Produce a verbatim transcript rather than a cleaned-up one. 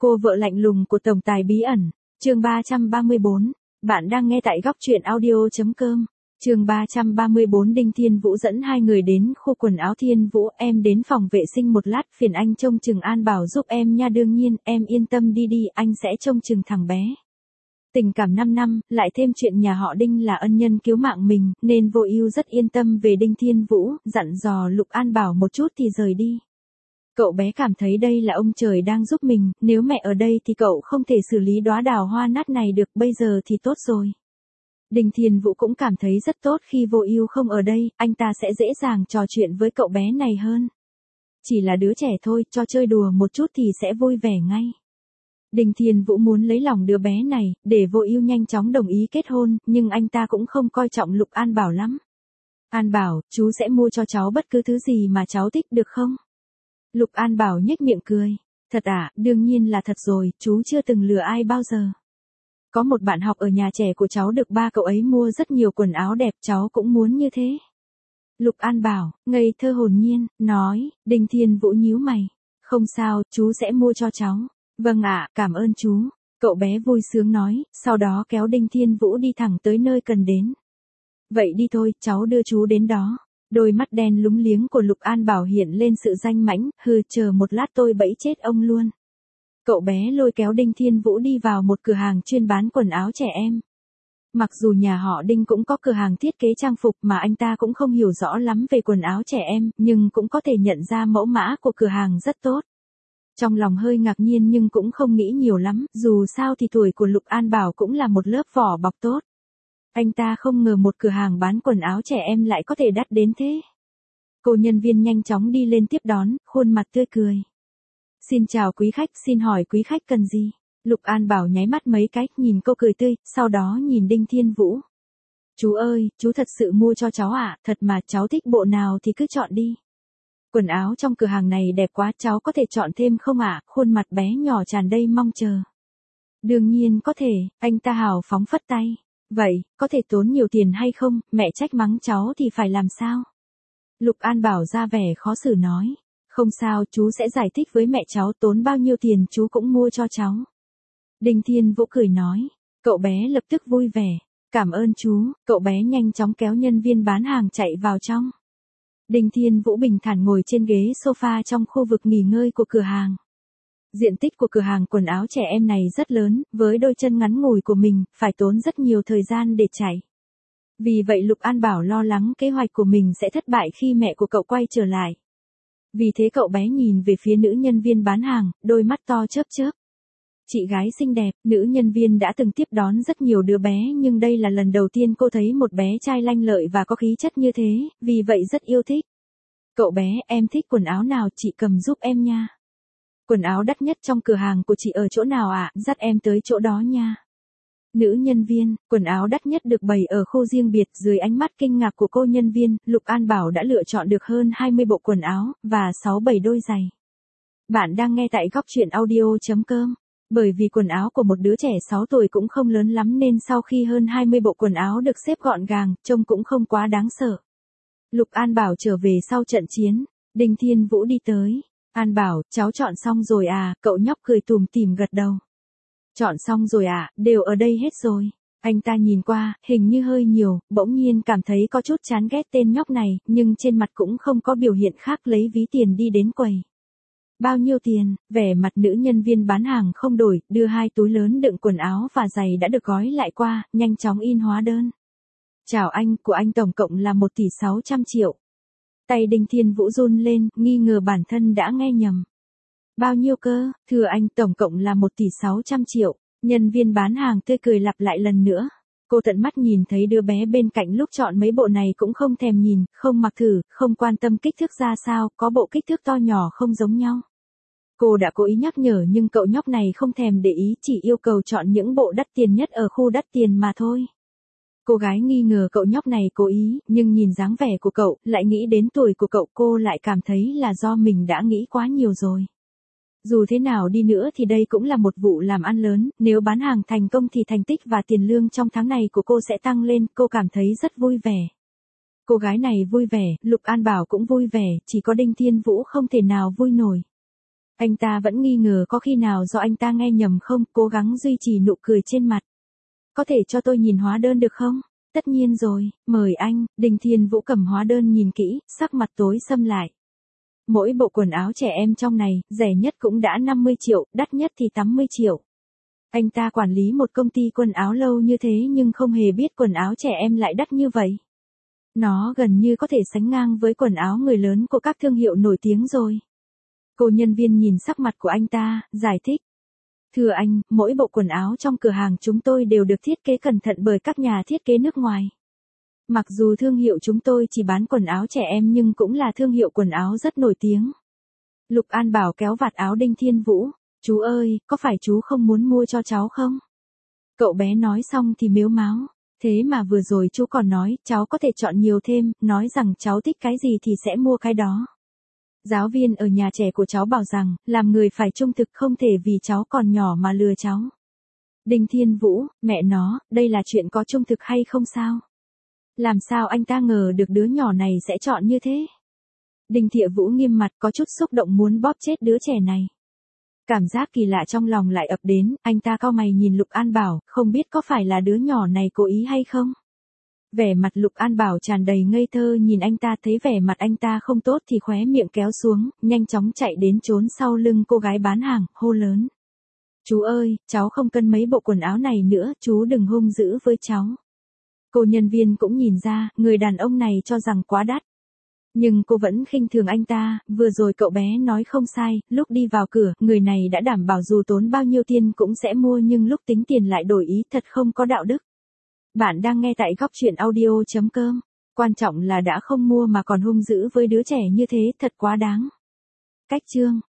Cô vợ lạnh lùng của tổng tài bí ẩn, chương ba trăm ba mươi bốn. Bạn đang nghe tại góc truyện audio.com. Chương ba trăm ba mươi bốn. Đinh Thiên Vũ dẫn hai người đến khu quần áo. Thiên Vũ, em đến phòng vệ sinh một lát, phiền anh trông chừng An Bảo giúp em nha. Đương nhiên, em yên tâm đi đi, anh sẽ trông chừng thằng bé. Tình cảm năm năm, lại thêm chuyện nhà họ Đinh là ân nhân cứu mạng mình, nên Vô Ưu rất yên tâm về Đinh Thiên Vũ, dặn dò Lục An Bảo một chút thì rời đi. Cậu bé cảm thấy đây là ông trời đang giúp mình, nếu mẹ ở đây thì cậu không thể xử lý đóa đào hoa nát này được, bây giờ thì tốt rồi. Đinh Thiên Vũ cũng cảm thấy rất tốt khi Vô Ưu không ở đây, anh ta sẽ dễ dàng trò chuyện với cậu bé này hơn. Chỉ là đứa trẻ thôi, cho chơi đùa một chút thì sẽ vui vẻ ngay. Đinh Thiên Vũ muốn lấy lòng đứa bé này, để Vô Ưu nhanh chóng đồng ý kết hôn, nhưng anh ta cũng không coi trọng Lục An Bảo lắm. An Bảo, chú sẽ mua cho cháu bất cứ thứ gì mà cháu thích được không? Lục An Bảo nhếch miệng cười. Thật à, đương nhiên là thật rồi, chú chưa từng lừa ai bao giờ. Có một bạn học ở nhà trẻ của cháu được ba cậu ấy mua rất nhiều quần áo đẹp, cháu cũng muốn như thế. Lục An Bảo, ngây thơ hồn nhiên, nói. Đinh Thiên Vũ nhíu mày. Không sao, chú sẽ mua cho cháu. Vâng ạ, cảm ơn chú. Cậu bé vui sướng nói, sau đó kéo Đinh Thiên Vũ đi thẳng tới nơi cần đến. Vậy đi thôi, cháu đưa chú đến đó. Đôi mắt đen lúng liếng của Lục An Bảo hiện lên sự danh mãnh, hừ, chờ một lát tôi bẫy chết ông luôn. Cậu bé lôi kéo Đinh Thiên Vũ đi vào một cửa hàng chuyên bán quần áo trẻ em. Mặc dù nhà họ Đinh cũng có cửa hàng thiết kế trang phục mà anh ta cũng không hiểu rõ lắm về quần áo trẻ em, nhưng cũng có thể nhận ra mẫu mã của cửa hàng rất tốt. Trong lòng hơi ngạc nhiên nhưng cũng không nghĩ nhiều lắm, dù sao thì tuổi của Lục An Bảo cũng là một lớp vỏ bọc tốt. Anh ta không ngờ một cửa hàng bán quần áo trẻ em lại có thể đắt đến thế. Cô nhân viên nhanh chóng đi lên tiếp đón, khuôn mặt tươi cười. Xin chào quý khách, xin hỏi quý khách cần gì? Lục An Bảo nháy mắt mấy cái, nhìn cô cười tươi, sau đó nhìn Đinh Thiên Vũ. Chú ơi, chú thật sự mua cho cháu à, thật mà, cháu thích bộ nào thì cứ chọn đi. Quần áo trong cửa hàng này đẹp quá, cháu có thể chọn thêm không ạ? À? Khuôn mặt bé nhỏ tràn đầy mong chờ. Đương nhiên có thể, anh ta hào phóng phất tay. Vậy, có thể tốn nhiều tiền hay không, mẹ trách mắng cháu thì phải làm sao? Lục An Bảo ra vẻ khó xử nói. Không sao, chú sẽ giải thích với mẹ cháu, tốn bao nhiêu tiền chú cũng mua cho cháu. Đinh Thiên Vũ cười nói. Cậu bé lập tức vui vẻ. Cảm ơn chú, cậu bé nhanh chóng kéo nhân viên bán hàng chạy vào trong. Đinh Thiên Vũ bình thản ngồi trên ghế sofa trong khu vực nghỉ ngơi của cửa hàng. Diện tích của cửa hàng quần áo trẻ em này rất lớn, với đôi chân ngắn ngủi của mình, phải tốn rất nhiều thời gian để chạy. Vì vậy Lục An Bảo lo lắng kế hoạch của mình sẽ thất bại khi mẹ của cậu quay trở lại. Vì thế cậu bé nhìn về phía nữ nhân viên bán hàng, đôi mắt to chớp chớp. Chị gái xinh đẹp, nữ nhân viên đã từng tiếp đón rất nhiều đứa bé nhưng đây là lần đầu tiên cô thấy một bé trai lanh lợi và có khí chất như thế, vì vậy rất yêu thích. Cậu bé, em thích quần áo nào chị cầm giúp em nha. Quần áo đắt nhất trong cửa hàng của chị ở chỗ nào ạ? À? Dắt em tới chỗ đó nha. Nữ nhân viên, quần áo đắt nhất được bày ở khu riêng biệt. Dưới ánh mắt kinh ngạc của cô nhân viên, Lục An Bảo đã lựa chọn được hơn hai mươi bộ quần áo, và sáu bảy đôi giày. Bạn đang nghe tại góc truyện audio.com. Bởi vì quần áo của một đứa trẻ sáu tuổi cũng không lớn lắm nên sau khi hơn hai mươi bộ quần áo được xếp gọn gàng, trông cũng không quá đáng sợ. Lục An Bảo trở về sau trận chiến. Đinh Thiên Vũ đi tới. An Bảo, cháu chọn xong rồi à? Cậu nhóc cười tủm tỉm gật đầu. Chọn xong rồi à, đều ở đây hết rồi. Anh ta nhìn qua, hình như hơi nhiều, bỗng nhiên cảm thấy có chút chán ghét tên nhóc này, nhưng trên mặt cũng không có biểu hiện khác, lấy ví tiền đi đến quầy. Bao nhiêu tiền? Vẻ mặt nữ nhân viên bán hàng không đổi, đưa hai túi lớn đựng quần áo và giày đã được gói lại qua, nhanh chóng in hóa đơn. Chào anh, của anh tổng cộng là một tỷ sáu trăm triệu. Tay Đinh Thiên Vũ run lên, nghi ngờ bản thân đã nghe nhầm. Bao nhiêu cơ? Thưa anh, tổng cộng là một tỷ sáu trăm triệu. Nhân viên bán hàng tươi cười lặp lại lần nữa. Cô tận mắt nhìn thấy đứa bé bên cạnh lúc chọn mấy bộ này cũng không thèm nhìn, không mặc thử, không quan tâm kích thước ra sao, có bộ kích thước to nhỏ không giống nhau. Cô đã cố ý nhắc nhở nhưng cậu nhóc này không thèm để ý, chỉ yêu cầu chọn những bộ đắt tiền nhất ở khu đắt tiền mà thôi. Cô gái nghi ngờ cậu nhóc này cố ý, nhưng nhìn dáng vẻ của cậu, lại nghĩ đến tuổi của cậu, cô lại cảm thấy là do mình đã nghĩ quá nhiều rồi. Dù thế nào đi nữa thì đây cũng là một vụ làm ăn lớn, nếu bán hàng thành công thì thành tích và tiền lương trong tháng này của cô sẽ tăng lên, cô cảm thấy rất vui vẻ. Cô gái này vui vẻ, Lục An Bảo cũng vui vẻ, chỉ có Đinh Thiên Vũ không thể nào vui nổi. Anh ta vẫn nghi ngờ có khi nào do anh ta nghe nhầm không, cố gắng duy trì nụ cười trên mặt. Có thể cho tôi nhìn hóa đơn được không? Tất nhiên rồi, mời anh. Đinh Thiên Vũ cầm hóa đơn nhìn kỹ, sắc mặt tối sầm lại. Mỗi bộ quần áo trẻ em trong này, rẻ nhất cũng đã năm mươi triệu, đắt nhất thì tám mươi triệu. Anh ta quản lý một công ty quần áo lâu như thế nhưng không hề biết quần áo trẻ em lại đắt như vậy. Nó gần như có thể sánh ngang với quần áo người lớn của các thương hiệu nổi tiếng rồi. Cô nhân viên nhìn sắc mặt của anh ta, giải thích. Thưa anh, mỗi bộ quần áo trong cửa hàng chúng tôi đều được thiết kế cẩn thận bởi các nhà thiết kế nước ngoài. Mặc dù thương hiệu chúng tôi chỉ bán quần áo trẻ em nhưng cũng là thương hiệu quần áo rất nổi tiếng. Lục An Bảo kéo vạt áo Đinh Thiên Vũ. Chú ơi, có phải chú không muốn mua cho cháu không? Cậu bé nói xong thì mếu máo. Thế mà vừa rồi chú còn nói, cháu có thể chọn nhiều thêm, nói rằng cháu thích cái gì thì sẽ mua cái đó. Giáo viên ở nhà trẻ của cháu bảo rằng, làm người phải trung thực không thể vì cháu còn nhỏ mà lừa cháu. Đinh Thiên Vũ, mẹ nó, đây là chuyện có trung thực hay không sao? Làm sao anh ta ngờ được đứa nhỏ này sẽ chọn như thế? Đinh Thiệu Vũ nghiêm mặt có chút xúc động muốn bóp chết đứa trẻ này. Cảm giác kỳ lạ trong lòng lại ập đến, anh ta cau mày nhìn Lục An Bảo, không biết có phải là đứa nhỏ này cố ý hay không? Vẻ mặt Lục An Bảo tràn đầy ngây thơ nhìn anh ta, thấy vẻ mặt anh ta không tốt thì khóe miệng kéo xuống, nhanh chóng chạy đến trốn sau lưng cô gái bán hàng, hô lớn. Chú ơi, cháu không cần mấy bộ quần áo này nữa, chú đừng hung dữ với cháu. Cô nhân viên cũng nhìn ra, người đàn ông này cho rằng quá đắt. Nhưng cô vẫn khinh thường anh ta, vừa rồi cậu bé nói không sai, lúc đi vào cửa, người này đã đảm bảo dù tốn bao nhiêu tiền cũng sẽ mua nhưng lúc tính tiền lại đổi ý, thật không có đạo đức. Bạn đang nghe tại góc truyện audio chấm com. Quan trọng là đã không mua mà còn hung dữ với đứa trẻ như thế, thật quá đáng. Cách chương